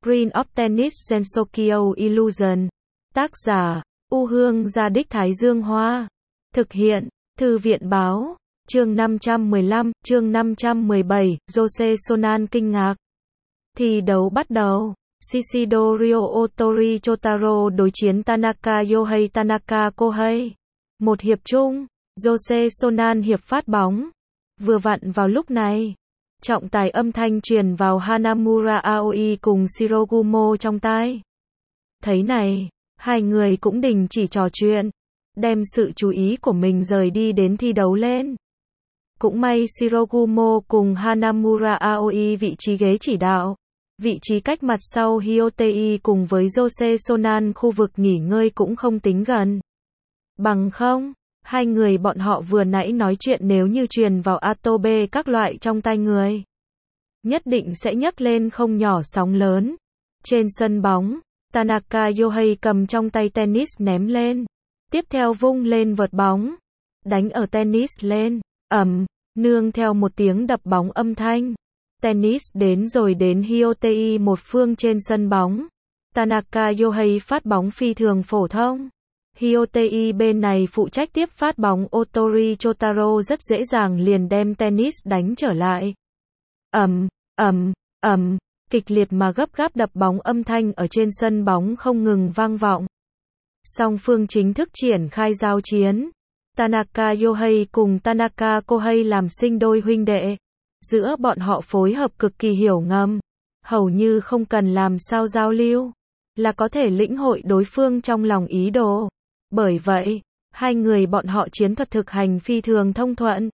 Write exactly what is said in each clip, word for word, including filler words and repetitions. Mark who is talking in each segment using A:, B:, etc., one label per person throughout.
A: Green of Tennis Sensokyo Illusion. Tác giả, U Hương Gia Đích Thái Dương Hoa. Thực hiện, Thư viện Báo. Chương năm trăm mười lăm, chương năm trăm mười bảy, Jose Sonan kinh ngạc. Thi đấu bắt đầu. Shishido Ryo Otori Chotaro đối chiến Tanaka Yohei Tanaka Kohei. Một hiệp chung, Jose Sonan hiệp phát bóng. Vừa vặn vào lúc này, trọng tài âm thanh truyền vào Hanamura Aoi cùng Shirogumo trong tai. Thấy này, hai người cũng đình chỉ trò chuyện, đem sự chú ý của mình rời đi đến thi đấu lên. Cũng may Shirogumo cùng Hanamura Aoi vị trí ghế chỉ đạo, vị trí cách mặt sau Hyotei cùng với Jose Sonan khu vực nghỉ ngơi cũng không tính gần. Bằng không, hai người bọn họ vừa nãy nói chuyện nếu như truyền vào Atobe các loại trong tai người, nhất định sẽ nhấc lên không nhỏ sóng lớn. Trên sân bóng, Tanaka Yohei cầm trong tay tennis ném lên, tiếp theo vung lên vợt bóng, đánh ở tennis lên, ầm, nương theo một tiếng đập bóng âm thanh. Tennis đến rồi đến Hyotei một phương trên sân bóng. Tanaka Yohei phát bóng phi thường phổ thông. Hyotei bên này phụ trách tiếp phát bóng, Otori Chotaro rất dễ dàng liền đem tennis đánh trở lại. Ầm, ầm, ầm, kịch liệt mà gấp gáp đập bóng âm thanh ở trên sân bóng không ngừng vang vọng. Song phương chính thức triển khai giao chiến. Tanaka Yohei cùng Tanaka Kohei làm sinh đôi huynh đệ. Giữa bọn họ phối hợp cực kỳ hiểu ngầm, hầu như không cần làm sao giao lưu, là có thể lĩnh hội đối phương trong lòng ý đồ. Bởi vậy, hai người bọn họ chiến thuật thực hành phi thường thông thuận.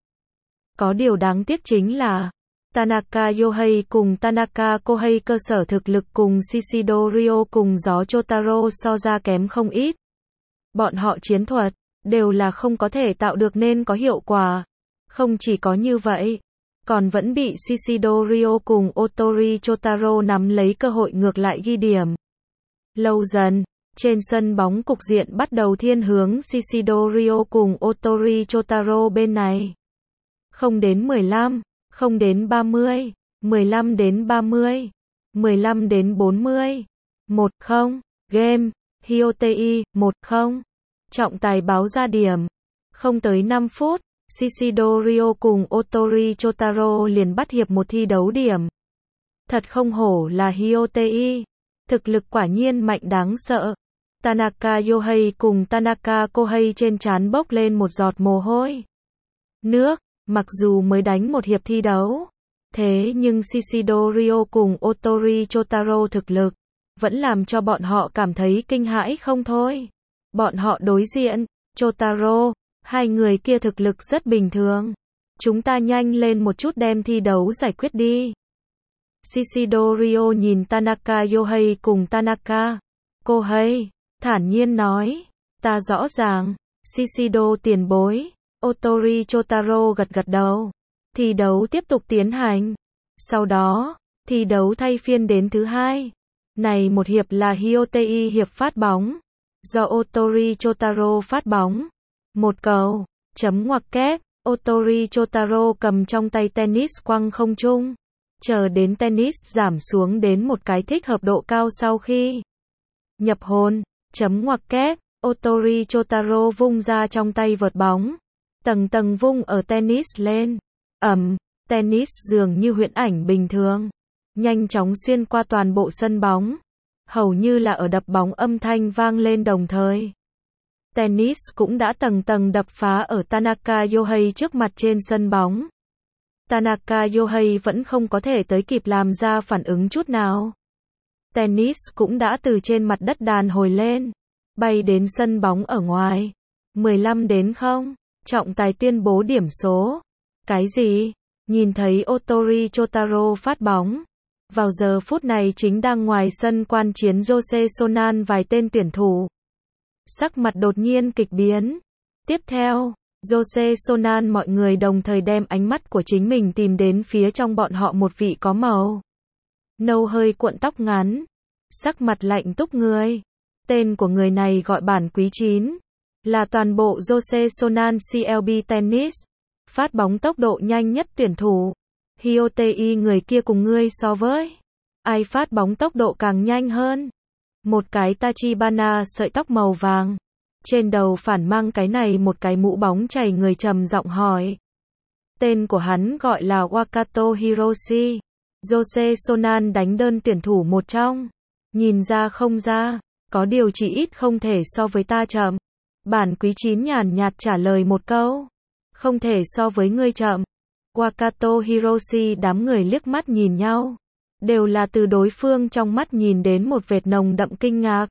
A: Có điều đáng tiếc chính là, Tanaka Yohei cùng Tanaka Kohei cơ sở thực lực cùng Shishido Ryo cùng gió Chotaro so ra kém không ít. Bọn họ chiến thuật, đều là không có thể tạo được nên có hiệu quả. Không chỉ có như vậy, còn vẫn bị Shishido Ryo cùng Otori Chotaro nắm lấy cơ hội ngược lại ghi điểm. Lâu dần, trên sân bóng cục diện bắt đầu thiên hướng Shishido Ryo cùng Otori Chotaro bên này. Không đến mười lăm, không đến ba mươi, mười lăm đến ba mươi, mười lăm đến bốn mươi. một không, game, Hyotei, một không. Trọng tài báo ra điểm. Không tới năm phút, Shishido Ryo cùng Otori Chotaro liền bắt hiệp một thi đấu điểm. Thật không hổ là Hyotei. Thực lực quả nhiên mạnh đáng sợ. Tanaka Yohei cùng Tanaka Kohei trên trán bốc lên một giọt mồ hôi nước. Mặc dù mới đánh một hiệp thi đấu, thế nhưng Shishido Ryo cùng Otori Chotaro thực lực vẫn làm cho bọn họ cảm thấy kinh hãi không thôi. Bọn họ đối diện, Chotaro, hai người kia thực lực rất bình thường. Chúng ta nhanh lên một chút đem thi đấu giải quyết đi. Shishido Ryo nhìn Tanaka Yohei cùng Tanaka Kohei, thản nhiên nói, ta rõ ràng. Shishido tiền bối. Otori Chotaro gật gật đầu. Thi đấu tiếp tục tiến hành. Sau đó, thi đấu thay phiên đến thứ hai. Này một hiệp là Hyotei hiệp phát bóng, do Otori Chotaro phát bóng. Một cầu, chấm ngoặc kép, Otori Chotaro cầm trong tay tennis quăng không trung. Chờ đến tennis giảm xuống đến một cái thích hợp độ cao sau khi nhập hồn, chấm ngoặc kép, Otori Chotaro vung ra trong tay vợt bóng. Tầng tầng vung ở tennis lên. Ầm, tennis dường như huyễn ảnh bình thường, nhanh chóng xuyên qua toàn bộ sân bóng. Hầu như là ở đập bóng âm thanh vang lên đồng thời. Tennis cũng đã tầng tầng đập phá ở Tanaka Yohei trước mặt trên sân bóng. Tanaka Yohei vẫn không có thể tới kịp làm ra phản ứng chút nào. Tennis cũng đã từ trên mặt đất đàn hồi lên, bay đến sân bóng ở ngoài. mười lăm đến không. Trọng tài tuyên bố điểm số. Cái gì? Nhìn thấy Otori Chotaro phát bóng. Vào giờ phút này chính đang ngoài sân quan chiến Jose Sonan vài tên tuyển thủ. Sắc mặt đột nhiên kịch biến. Tiếp theo, Jose Sonan mọi người đồng thời đem ánh mắt của chính mình tìm đến phía trong bọn họ một vị có màu nâu hơi cuộn tóc ngắn, sắc mặt lạnh túc người. Tên của người này gọi bản quý chín. Là toàn bộ Jose Sonan xê lờ bê Tennis. Phát bóng tốc độ nhanh nhất tuyển thủ. Hyotei người kia cùng ngươi so với. Ai phát bóng tốc độ càng nhanh hơn? Một cái Tachibana sợi tóc màu vàng. Trên đầu phản mang cái này một cái mũ bóng chảy người trầm giọng hỏi. Tên của hắn gọi là Wakato Hiroshi. Jose Sonan đánh đơn tuyển thủ một trong. Nhìn ra không ra, có điều chỉ ít không thể so với ta chậm. Bản Quý Chín nhàn nhạt trả lời một câu. Không thể so với ngươi chậm. Wakato Hiroshi đám người liếc mắt nhìn nhau. Đều là từ đối phương trong mắt nhìn đến một vệt nồng đậm kinh ngạc.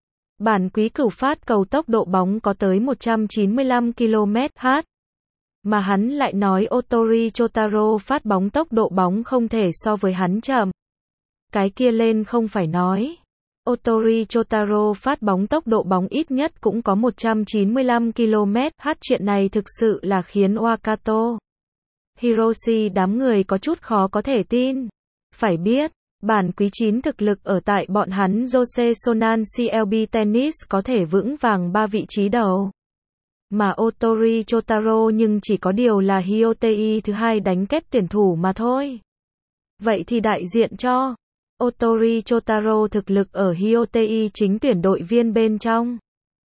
A: Bản Quý Cửu phát cầu tốc độ bóng có tới một trăm chín mươi lăm ki lô mét trên giờ. Mà hắn lại nói Otori Chotaro phát bóng tốc độ bóng không thể so với hắn chậm. Cái kia lên không phải nói. Otori Chotaro phát bóng tốc độ bóng ít nhất cũng có một trăm chín mươi lăm ki lô mét trên giờ. Chuyện này thực sự là khiến Wakato Hiroshi đám người có chút khó có thể tin. Phải biết, bản Quý Chín thực lực ở tại bọn hắn Jose Sonan xê lờ bê Tennis có thể vững vàng ba vị trí đầu. Mà Otori Chotaro nhưng chỉ có điều là Hyotei thứ hai đánh kép tuyển thủ mà thôi. Vậy thì đại diện cho Otori Chotaro thực lực ở Hyotei chính tuyển đội viên bên trong.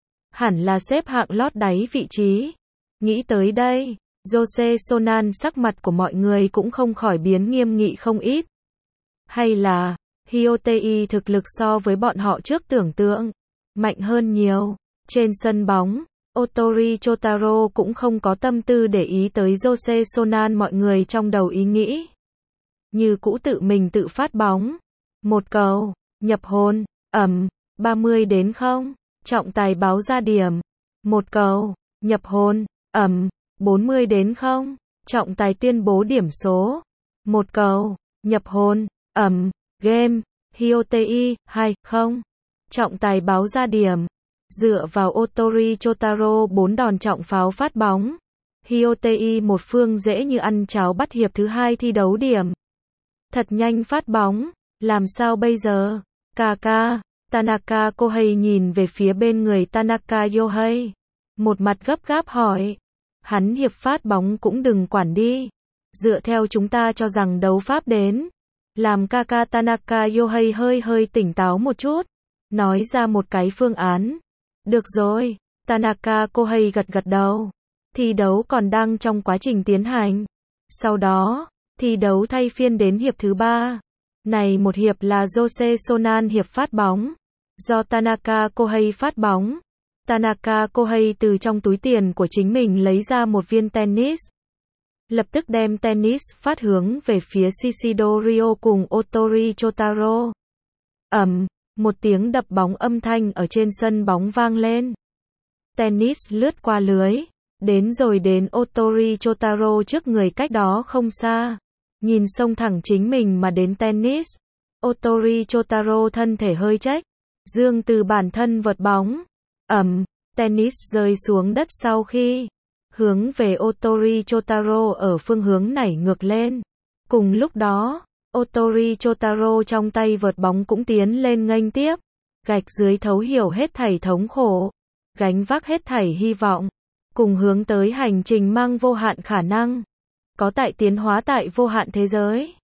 A: Hẳn là xếp hạng lót đáy vị trí. Nghĩ tới đây, Jose Sonan sắc mặt của mọi người cũng không khỏi biến nghiêm nghị không ít. Hay là, Hyotei thực lực so với bọn họ trước tưởng tượng mạnh hơn nhiều. Trên sân bóng, Otori Chotaro cũng không có tâm tư để ý tới Jose Sonan mọi người trong đầu ý nghĩ. Như cũ tự mình tự phát bóng. Một cầu, nhập hồn, ầm, ba mươi đến không, trọng tài báo ra điểm. Một cầu, nhập hồn, ầm, bốn mươi đến không, trọng tài tuyên bố điểm số. Một cầu, nhập hồn, ầm, game, Hyotei, hai không. Trọng tài báo ra điểm. Dựa vào Otori Chotaro bốn đòn trọng pháo phát bóng. Hyotei một phương dễ như ăn cháo bắt hiệp thứ hai thi đấu điểm. Thật nhanh phát bóng. Làm sao bây giờ? Kaka, Tanaka Kohei nhìn về phía bên người Tanaka Yohei. Một mặt gấp gáp hỏi. Hắn hiệp phát bóng cũng đừng quản đi. Dựa theo chúng ta cho rằng đấu pháp đến. Làm Kaka Tanaka Yohei hơi hơi tỉnh táo một chút. Nói ra một cái phương án. Được rồi, Tanaka Kohei gật gật đầu. Thi đấu còn đang trong quá trình tiến hành. Sau đó, thi đấu thay phiên đến hiệp thứ ba. Này một hiệp là Jose Sonan hiệp phát bóng. Do Tanaka Kohei phát bóng. Tanaka Kohei từ trong túi tiền của chính mình lấy ra một viên tennis. Lập tức đem tennis phát hướng về phía Shishido Ryo cùng Otori Chotaro. Ầm, một tiếng đập bóng âm thanh ở trên sân bóng vang lên. Tennis lướt qua lưới. Đến rồi đến Otori Chotaro trước người cách đó không xa. Nhìn xông thẳng chính mình mà đến tennis. Otori Chotaro thân thể hơi chếch. Dương từ bản thân vợt bóng. Ầm, tennis rơi xuống đất sau khi hướng về Otori Chotaro ở phương hướng nảy ngược lên. Cùng lúc đó, Otori Chotaro trong tay vợt bóng cũng tiến lên nghênh tiếp. Gạch dưới thấu hiểu hết thảy thống khổ. Gánh vác hết thảy hy vọng. Cùng hướng tới hành trình mang vô hạn khả năng. Có tại tiến hóa tại vô hạn thế giới.